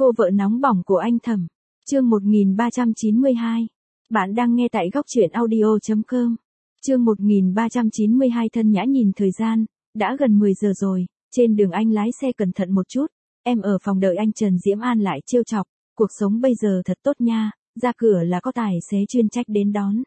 Cô vợ nóng bỏng của anh Thẩm. Chương 1392. Bạn đang nghe tại góc truyện audio.com. Chương 1392. Thân Nhã nhìn thời gian, đã gần 10 giờ rồi, trên đường anh lái xe cẩn thận một chút, em ở phòng đợi anh. Trần Diễm An lại trêu chọc, cuộc sống bây giờ thật tốt nha, ra cửa là có tài xế chuyên trách đến đón.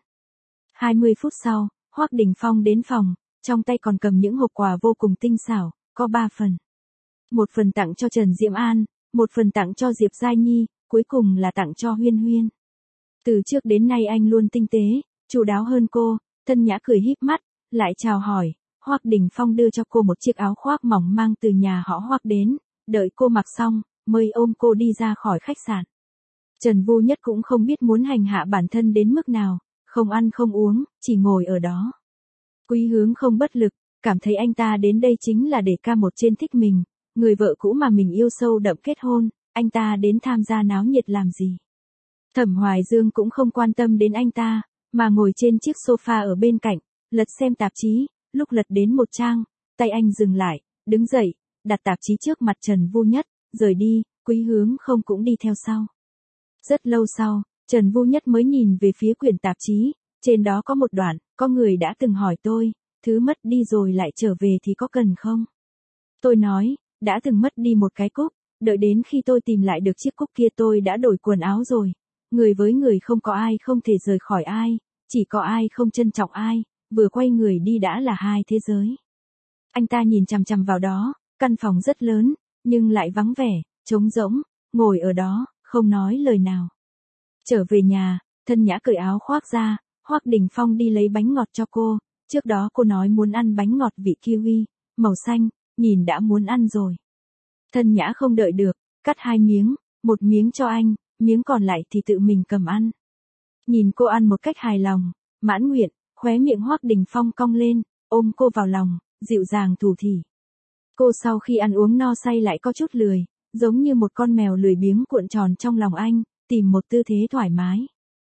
20 phút sau, Hoắc Đình Phong đến phòng, trong tay còn cầm những hộp quà vô cùng tinh xảo, có 3 phần. Một phần tặng cho Trần Diễm An, một phần tặng cho Diệp Giai Nhi, cuối cùng là tặng cho Huyên Huyên. Từ trước đến nay anh luôn tinh tế, chu đáo hơn cô. Thân Nhã cười híp mắt, lại chào hỏi. Hoắc Đình Phong đưa cho cô một chiếc áo khoác mỏng mang từ nhà họ Hoắc đến, đợi cô mặc xong, mới ôm cô đi ra khỏi khách sạn. Trần Vu Nhất cũng không biết muốn hành hạ bản thân đến mức nào, không ăn không uống, chỉ ngồi ở đó. Quý Hướng không bất lực, cảm thấy anh ta đến đây chính là để ca một trên thích mình, người vợ cũ mà mình yêu sâu đậm kết hôn, anh ta đến tham gia náo nhiệt làm gì. Thẩm Hoài Dương cũng không quan tâm đến anh ta, mà ngồi trên chiếc sofa ở bên cạnh, lật xem tạp chí, lúc lật đến một trang, tay anh dừng lại, đứng dậy, đặt tạp chí trước mặt Trần Vu Nhất, rời đi. Quý Hướng không cũng đi theo sau. Rất lâu sau, Trần Vu Nhất mới nhìn về phía quyển tạp chí, trên đó có một đoạn, có người đã từng hỏi tôi, thứ mất đi rồi lại trở về thì có cần không? Tôi nói, đã từng mất đi một cái cúc, đợi đến khi tôi tìm lại được chiếc cúc kia tôi đã đổi quần áo rồi. Người với người không có ai không thể rời khỏi ai, chỉ có ai không trân trọng ai, vừa quay người đi đã là hai thế giới. Anh ta nhìn chằm chằm vào đó, căn phòng rất lớn, nhưng lại vắng vẻ, trống rỗng, ngồi ở đó, không nói lời nào. Trở về nhà, Thân Nhã cởi áo khoác ra, Hoắc Đình Phong đi lấy bánh ngọt cho cô, trước đó cô nói muốn ăn bánh ngọt vị kiwi, màu xanh, nhìn đã muốn ăn rồi. Thân Nhã không đợi được, cắt 2 miếng, một miếng cho anh, miếng còn lại thì tự mình cầm ăn. Nhìn cô ăn một cách hài lòng, mãn nguyện, khóe miệng Hoắc Đình Phong cong lên, ôm cô vào lòng, dịu dàng thủ thỉ. Cô sau khi ăn uống no say lại có chút lười, giống như một con mèo lười biếng cuộn tròn trong lòng anh, tìm một tư thế thoải mái.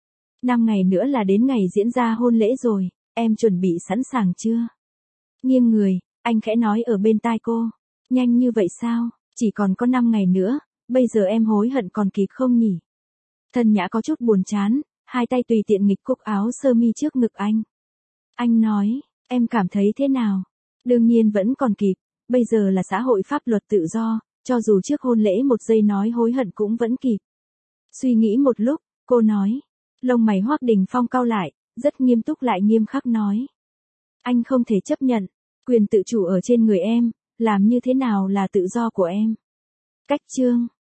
5 ngày nữa là đến ngày diễn ra hôn lễ rồi, em chuẩn bị sẵn sàng chưa? Nghiêng người, anh khẽ nói ở bên tai cô, nhanh như vậy sao, chỉ còn có 5 ngày nữa, bây giờ em hối hận còn kịp không nhỉ? Thân Nhã có chút buồn chán, hai tay tùy tiện nghịch cúc áo sơ mi trước ngực anh. Anh nói, em cảm thấy thế nào? Đương nhiên vẫn còn kịp, bây giờ là xã hội pháp luật tự do, cho dù trước hôn lễ một giây nói hối hận cũng vẫn kịp. Suy nghĩ một lúc, cô nói, lông mày Hoắc Đình Phong cau lại, rất nghiêm túc lại nghiêm khắc nói. Anh không thể chấp nhận, quyền tự chủ ở trên người em, làm như thế nào là tự do của em. Cách chương